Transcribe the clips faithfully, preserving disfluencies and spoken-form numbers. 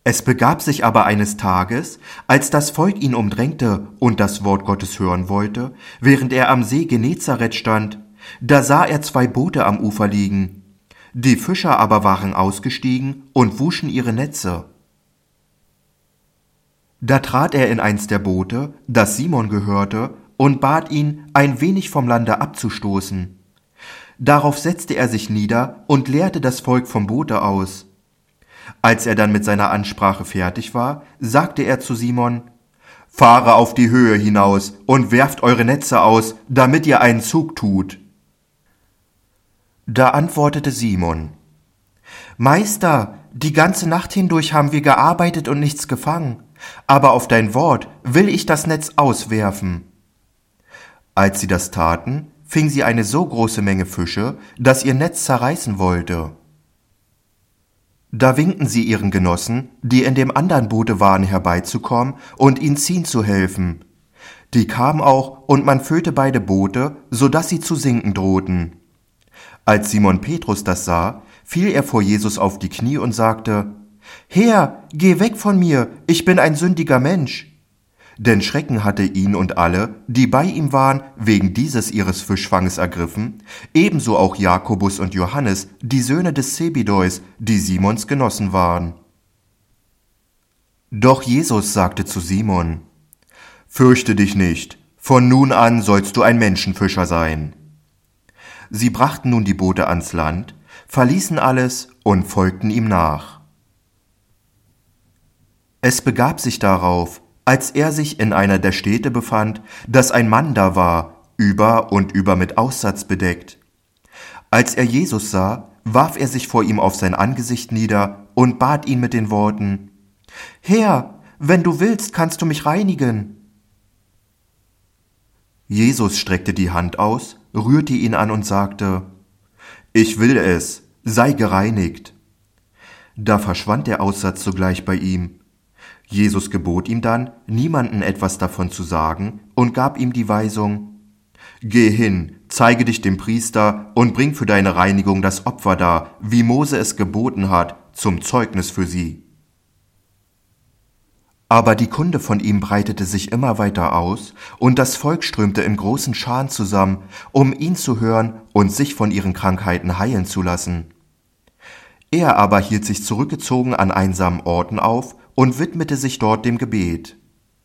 Es begab sich aber eines Tages, als das Volk ihn umdrängte und das Wort Gottes hören wollte, während er am See Genezareth stand, da sah er zwei Boote am Ufer liegen. Die Fischer aber waren ausgestiegen und wuschen ihre Netze. Da trat er in eins der Boote, das Simon gehörte, und bat ihn, ein wenig vom Lande abzustoßen. Darauf setzte er sich nieder und leerte das Volk vom Boote aus. Als er dann mit seiner Ansprache fertig war, sagte er zu Simon: »Fahre auf die Höhe hinaus und werft eure Netze aus, damit ihr einen Zug tut.« Da antwortete Simon: »Meister, die ganze Nacht hindurch haben wir gearbeitet und nichts gefangen, aber auf dein Wort will ich das Netz auswerfen.« Als sie das taten, fing sie eine so große Menge Fische, dass ihr Netz zerreißen wollte. Da winkten sie ihren Genossen, die in dem andern Boote waren, herbeizukommen und ihnen ziehen zu helfen. Die kamen auch, und man füllte beide Boote, so dass sie zu sinken drohten. Als Simon Petrus das sah, fiel er vor Jesus auf die Knie und sagte: »Herr, geh weg von mir, ich bin ein sündiger Mensch.« Denn Schrecken hatte ihn und alle, die bei ihm waren, wegen dieses ihres Fischfanges ergriffen, ebenso auch Jakobus und Johannes, die Söhne des Zebedeus, die Simons Genossen waren. Doch Jesus sagte zu Simon: »Fürchte dich nicht, von nun an sollst du ein Menschenfischer sein.« Sie brachten nun die Boote ans Land, verließen alles und folgten ihm nach. Es begab sich darauf, als er sich in einer der Städte befand, dass ein Mann da war, über und über mit Aussatz bedeckt. Als er Jesus sah, warf er sich vor ihm auf sein Angesicht nieder und bat ihn mit den Worten: »Herr, wenn du willst, kannst du mich reinigen.« Jesus streckte die Hand aus, rührte ihn an und sagte: »Ich will es, sei gereinigt.« Da verschwand der Aussatz sogleich bei ihm. Jesus gebot ihm dann, niemanden etwas davon zu sagen, und gab ihm die Weisung: »Geh hin, zeige dich dem Priester und bring für deine Reinigung das Opfer dar, wie Mose es geboten hat, zum Zeugnis für sie.« Aber die Kunde von ihm breitete sich immer weiter aus, und das Volk strömte in großen Scharen zusammen, um ihn zu hören und sich von ihren Krankheiten heilen zu lassen. Er aber hielt sich zurückgezogen an einsamen Orten auf und widmete sich dort dem Gebet.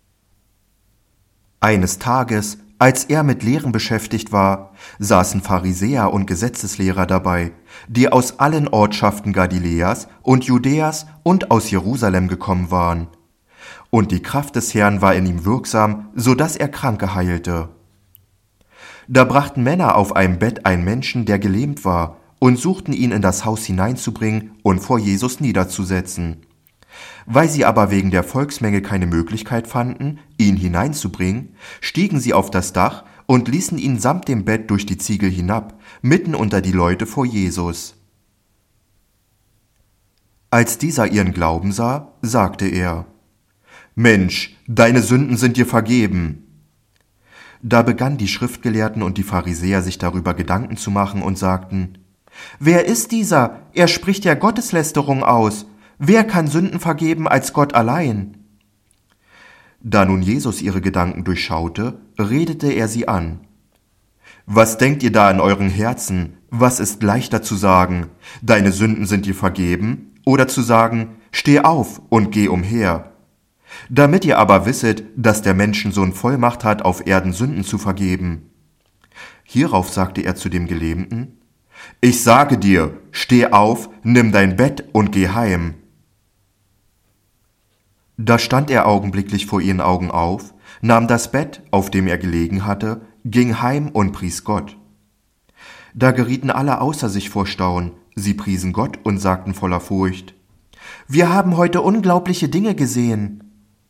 Eines Tages, als er mit Lehren beschäftigt war, saßen Pharisäer und Gesetzeslehrer dabei, die aus allen Ortschaften Galiläas und Judäas und aus Jerusalem gekommen waren. Und die Kraft des Herrn war in ihm wirksam, so dass er Kranke heilte. Da brachten Männer auf einem Bett einen Menschen, der gelähmt war, und suchten ihn in das Haus hineinzubringen und vor Jesus niederzusetzen. Weil sie aber wegen der Volksmenge keine Möglichkeit fanden, ihn hineinzubringen, stiegen sie auf das Dach und ließen ihn samt dem Bett durch die Ziegel hinab, mitten unter die Leute vor Jesus. Als dieser ihren Glauben sah, sagte er: »Mensch, deine Sünden sind dir vergeben.« Da begannen die Schriftgelehrten und die Pharisäer sich darüber Gedanken zu machen und sagten: »Wer ist dieser? Er spricht ja Gotteslästerung aus. Wer kann Sünden vergeben als Gott allein?« Da nun Jesus ihre Gedanken durchschaute, redete er sie an: »Was denkt ihr da in euren Herzen? Was ist leichter zu sagen, deine Sünden sind dir vergeben, oder zu sagen, steh auf und geh umher? Damit ihr aber wisset, dass der Menschensohn Vollmacht hat, auf Erden Sünden zu vergeben.« Hierauf sagte er zu dem Gelähmten: »Ich sage dir, steh auf, nimm dein Bett und geh heim.« Da stand er augenblicklich vor ihren Augen auf, nahm das Bett, auf dem er gelegen hatte, ging heim und pries Gott. Da gerieten alle außer sich vor Staunen, sie priesen Gott und sagten voller Furcht: »Wir haben heute unglaubliche Dinge gesehen.«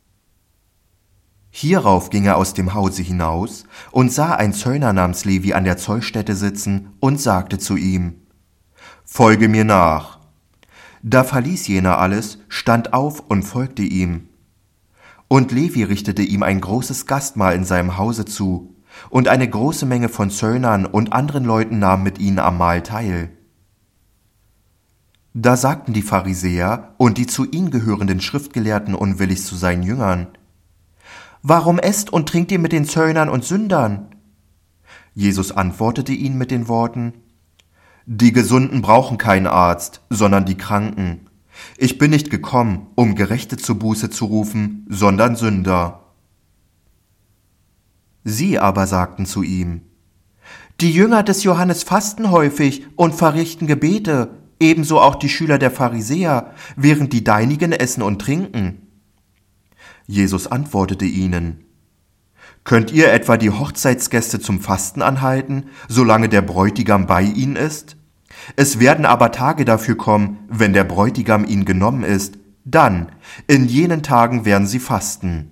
Hierauf ging er aus dem Hause hinaus und sah einen Zöllner namens Levi an der Zollstätte sitzen und sagte zu ihm: »Folge mir nach.« Da verließ jener alles, stand auf und folgte ihm. Und Levi richtete ihm ein großes Gastmahl in seinem Hause zu, und eine große Menge von Zöllnern und anderen Leuten nahm mit ihnen am Mahl teil. Da sagten die Pharisäer und die zu ihnen gehörenden Schriftgelehrten unwillig zu seinen Jüngern: Warum esst und trinkt ihr mit den Zöllnern und Sündern? Jesus antwortete ihnen mit den Worten: Die Gesunden brauchen keinen Arzt, sondern die Kranken. Ich bin nicht gekommen, um Gerechte zur Buße zu rufen, sondern Sünder. Sie aber sagten zu ihm: Die Jünger des Johannes fasten häufig und verrichten Gebete, ebenso auch die Schüler der Pharisäer, während die Deinigen essen und trinken. Jesus antwortete ihnen: Könnt ihr etwa die Hochzeitsgäste zum Fasten anhalten, solange der Bräutigam bei ihnen ist? Es werden aber Tage dafür kommen, wenn der Bräutigam ihnen genommen ist, dann, in jenen Tagen werden sie fasten.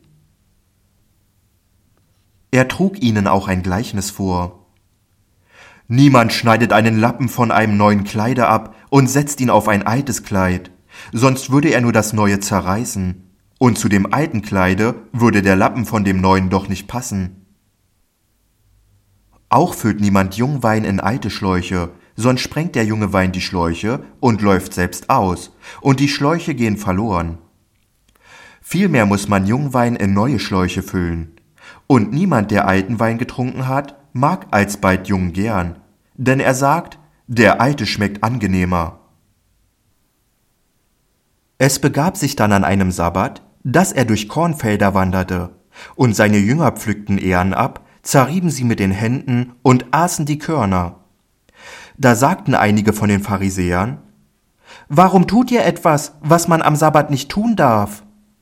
Er trug ihnen auch ein Gleichnis vor. Niemand schneidet einen Lappen von einem neuen Kleide ab und setzt ihn auf ein altes Kleid, sonst würde er nur das neue zerreißen, und zu dem alten Kleide würde der Lappen von dem neuen doch nicht passen. Auch füllt niemand Jungwein in alte Schläuche, sonst sprengt der junge Wein die Schläuche und läuft selbst aus, und die Schläuche gehen verloren. Vielmehr muss man Jungwein in neue Schläuche füllen. Und niemand, der alten Wein getrunken hat, mag alsbald jung gern, denn er sagt, der alte schmeckt angenehmer. Es begab sich dann an einem Sabbat, dass er durch Kornfelder wanderte, und seine Jünger pflückten Ähren ab, zerrieben sie mit den Händen und aßen die Körner. Da sagten einige von den Pharisäern: Warum tut ihr etwas, was man am Sabbat nicht tun darf?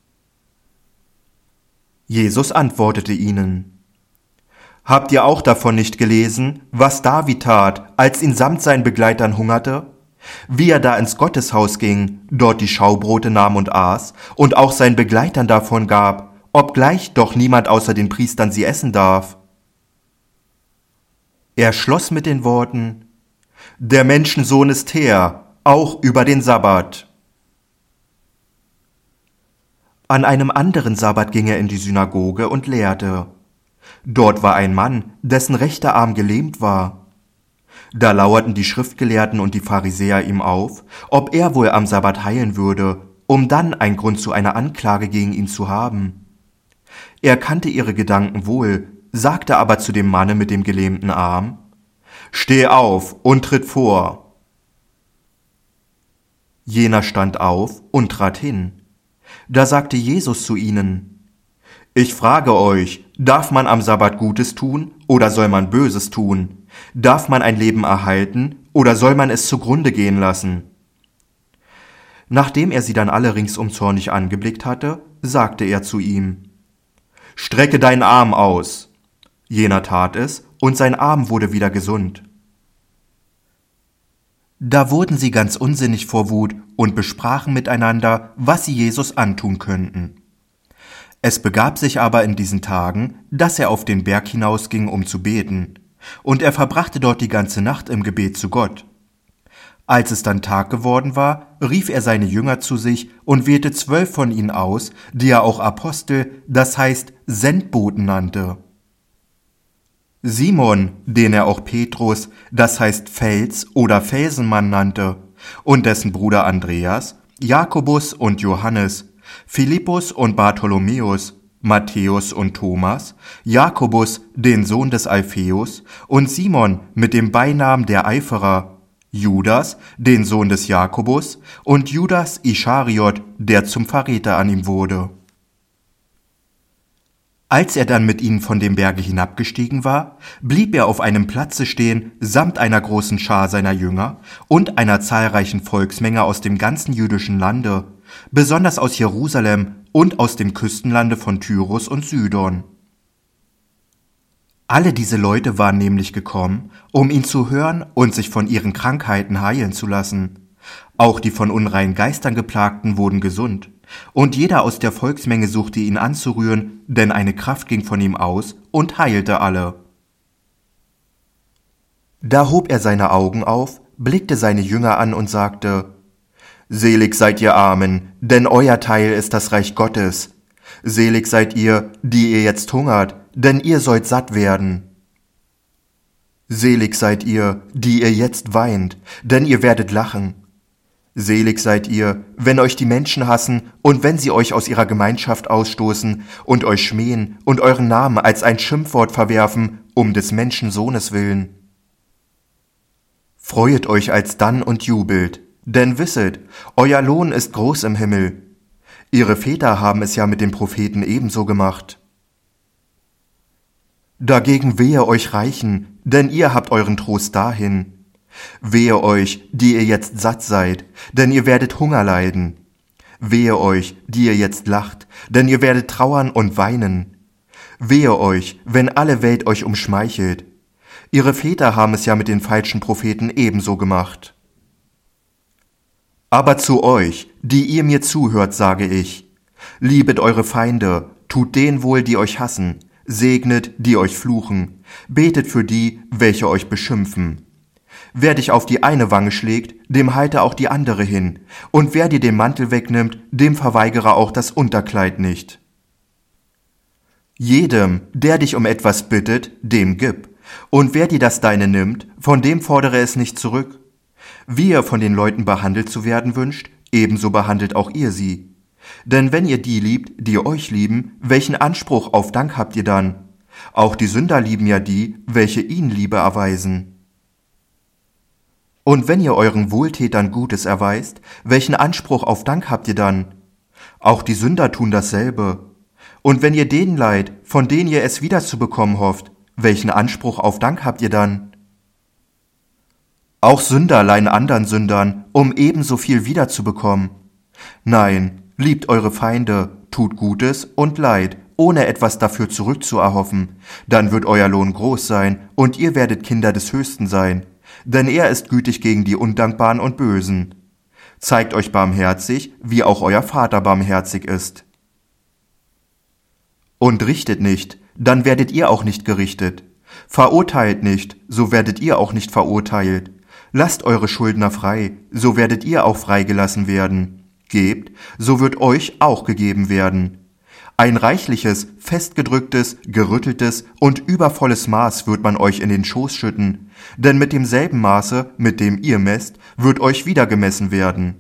Jesus antwortete ihnen: Habt ihr auch davon nicht gelesen, was David tat, als ihn samt seinen Begleitern hungerte? Wie er da ins Gotteshaus ging, dort die Schaubrote nahm und aß, und auch seinen Begleitern davon gab, obgleich doch niemand außer den Priestern sie essen darf. Er schloss mit den Worten: Der Menschensohn ist Herr, auch über den Sabbat. An einem anderen Sabbat ging er in die Synagoge und lehrte. Dort war ein Mann, dessen rechter Arm gelähmt war. Da lauerten die Schriftgelehrten und die Pharisäer ihm auf, ob er wohl am Sabbat heilen würde, um dann einen Grund zu einer Anklage gegen ihn zu haben. Er kannte ihre Gedanken wohl, sagte aber zu dem Manne mit dem gelähmten Arm: Steh auf und tritt vor. Jener stand auf und trat hin. Da sagte Jesus zu ihnen: Ich frage euch, darf man am Sabbat Gutes tun oder soll man Böses tun? Darf man ein Leben erhalten oder soll man es zugrunde gehen lassen? Nachdem er sie dann alle ringsum zornig angeblickt hatte, sagte er zu ihm: Strecke deinen Arm aus. Jener tat es, und sein Arm wurde wieder gesund. Da wurden sie ganz unsinnig vor Wut und besprachen miteinander, was sie Jesus antun könnten. Es begab sich aber in diesen Tagen, dass er auf den Berg hinausging, um zu beten, und er verbrachte dort die ganze Nacht im Gebet zu Gott. Als es dann Tag geworden war, rief er seine Jünger zu sich und wählte zwölf von ihnen aus, die er auch Apostel, das heißt Sendboten nannte. Simon, den er auch Petrus, das heißt Fels oder Felsenmann nannte, und dessen Bruder Andreas, Jakobus und Johannes, Philippus und Bartholomäus, Matthäus und Thomas, Jakobus, den Sohn des Alpheus, und Simon mit dem Beinamen der Eiferer, Judas, den Sohn des Jakobus, und Judas Ischariot, der zum Verräter an ihm wurde. Als er dann mit ihnen von dem Berge hinabgestiegen war, blieb er auf einem Platze stehen, samt einer großen Schar seiner Jünger und einer zahlreichen Volksmenge aus dem ganzen jüdischen Lande, besonders aus Jerusalem und aus dem Küstenlande von Tyrus und Sidon. Alle diese Leute waren nämlich gekommen, um ihn zu hören und sich von ihren Krankheiten heilen zu lassen. Auch die von unreinen Geistern geplagten wurden gesund. Und jeder aus der Volksmenge suchte ihn anzurühren, denn eine Kraft ging von ihm aus und heilte alle. Da hob er seine Augen auf, blickte seine Jünger an und sagte: Selig seid ihr Armen, denn euer Teil ist das Reich Gottes. Selig seid ihr, die ihr jetzt hungert, denn ihr sollt satt werden. Selig seid ihr, die ihr jetzt weint, denn ihr werdet lachen. Selig seid ihr, wenn euch die Menschen hassen und wenn sie euch aus ihrer Gemeinschaft ausstoßen und euch schmähen und euren Namen als ein Schimpfwort verwerfen, um des Menschensohnes willen. Freuet euch alsdann und jubelt, denn wisset, euer Lohn ist groß im Himmel. Ihre Väter haben es ja mit den Propheten ebenso gemacht. Dagegen wehe euch Reichen, denn ihr habt euren Trost dahin. Wehe euch, die ihr jetzt satt seid, denn ihr werdet Hunger leiden. Wehe euch, die ihr jetzt lacht, denn ihr werdet trauern und weinen. Wehe euch, wenn alle Welt euch umschmeichelt. Ihre Väter haben es ja mit den falschen Propheten ebenso gemacht. Aber zu euch, die ihr mir zuhört, sage ich, liebet eure Feinde, tut denen wohl, die euch hassen, segnet, die euch fluchen, betet für die, welche euch beschimpfen. Wer dich auf die eine Wange schlägt, dem halte auch die andere hin, und wer dir den Mantel wegnimmt, dem verweigere auch das Unterkleid nicht. Jedem, der dich um etwas bittet, dem gib, und wer dir das Deine nimmt, von dem fordere es nicht zurück. Wie ihr von den Leuten behandelt zu werden wünscht, ebenso behandelt auch ihr sie. Denn wenn ihr die liebt, die euch lieben, welchen Anspruch auf Dank habt ihr dann? Auch die Sünder lieben ja die, welche ihnen Liebe erweisen. Und wenn ihr euren Wohltätern Gutes erweist, welchen Anspruch auf Dank habt ihr dann? Auch die Sünder tun dasselbe. Und wenn ihr denen leiht, von denen ihr es wiederzubekommen hofft, welchen Anspruch auf Dank habt ihr dann? Auch Sünder leihen anderen Sündern, um ebenso viel wiederzubekommen. Nein, liebt eure Feinde, tut Gutes und Leid, ohne etwas dafür zurückzuerhoffen. Dann wird euer Lohn groß sein, und ihr werdet Kinder des Höchsten sein. Denn er ist gütig gegen die Undankbaren und Bösen. Zeigt euch barmherzig, wie auch euer Vater barmherzig ist. Und richtet nicht, dann werdet ihr auch nicht gerichtet. Verurteilt nicht, so werdet ihr auch nicht verurteilt. Lasst eure Schuldner frei, so werdet ihr auch freigelassen werden. Gebt, so wird euch auch gegeben werden. Ein reichliches, festgedrücktes, gerütteltes und übervolles Maß wird man euch in den Schoß schütten, denn mit demselben Maße, mit dem ihr messt, wird euch wieder gemessen werden.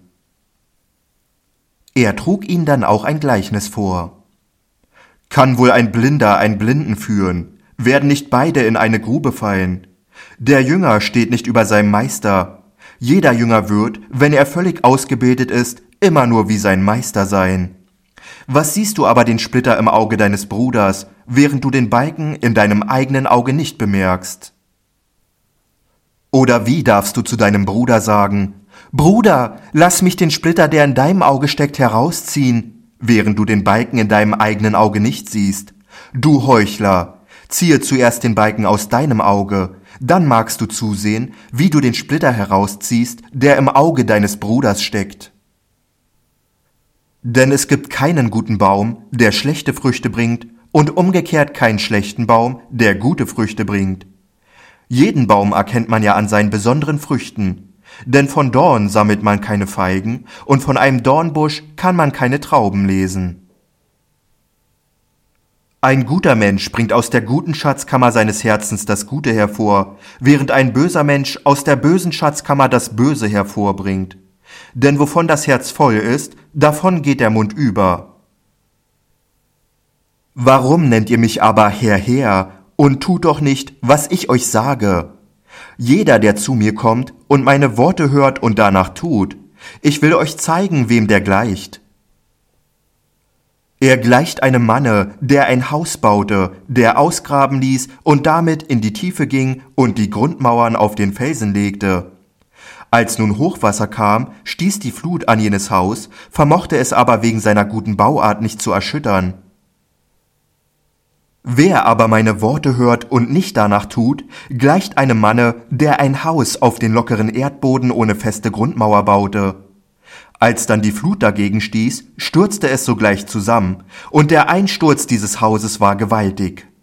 Er trug ihnen dann auch ein Gleichnis vor. Kann wohl ein Blinder einen Blinden führen? Werden nicht beide in eine Grube fallen? Der Jünger steht nicht über seinem Meister. Jeder Jünger wird, wenn er völlig ausgebildet ist, immer nur wie sein Meister sein. Was siehst du aber den Splitter im Auge deines Bruders, während du den Balken in deinem eigenen Auge nicht bemerkst? Oder wie darfst du zu deinem Bruder sagen, Bruder, lass mich den Splitter, der in deinem Auge steckt, herausziehen, während du den Balken in deinem eigenen Auge nicht siehst? Du Heuchler, ziehe zuerst den Balken aus deinem Auge, dann magst du zusehen, wie du den Splitter herausziehst, der im Auge deines Bruders steckt. Denn es gibt keinen guten Baum, der schlechte Früchte bringt, und umgekehrt keinen schlechten Baum, der gute Früchte bringt. Jeden Baum erkennt man ja an seinen besonderen Früchten, denn von Dorn sammelt man keine Feigen, und von einem Dornbusch kann man keine Trauben lesen. Ein guter Mensch bringt aus der guten Schatzkammer seines Herzens das Gute hervor, während ein böser Mensch aus der bösen Schatzkammer das Böse hervorbringt. Denn wovon das Herz voll ist, davon geht der Mund über. Warum nennt ihr mich aber Herr, Herr, und tut doch nicht, was ich euch sage? Jeder, der zu mir kommt und meine Worte hört und danach tut, ich will euch zeigen, wem der gleicht. Er gleicht einem Manne, der ein Haus baute, der ausgraben ließ und damit in die Tiefe ging und die Grundmauern auf den Felsen legte. Als nun Hochwasser kam, stieß die Flut an jenes Haus, vermochte es aber wegen seiner guten Bauart nicht zu erschüttern. Wer aber meine Worte hört und nicht danach tut, gleicht einem Manne, der ein Haus auf den lockeren Erdboden ohne feste Grundmauer baute. Als dann die Flut dagegen stieß, stürzte es sogleich zusammen, und der Einsturz dieses Hauses war gewaltig.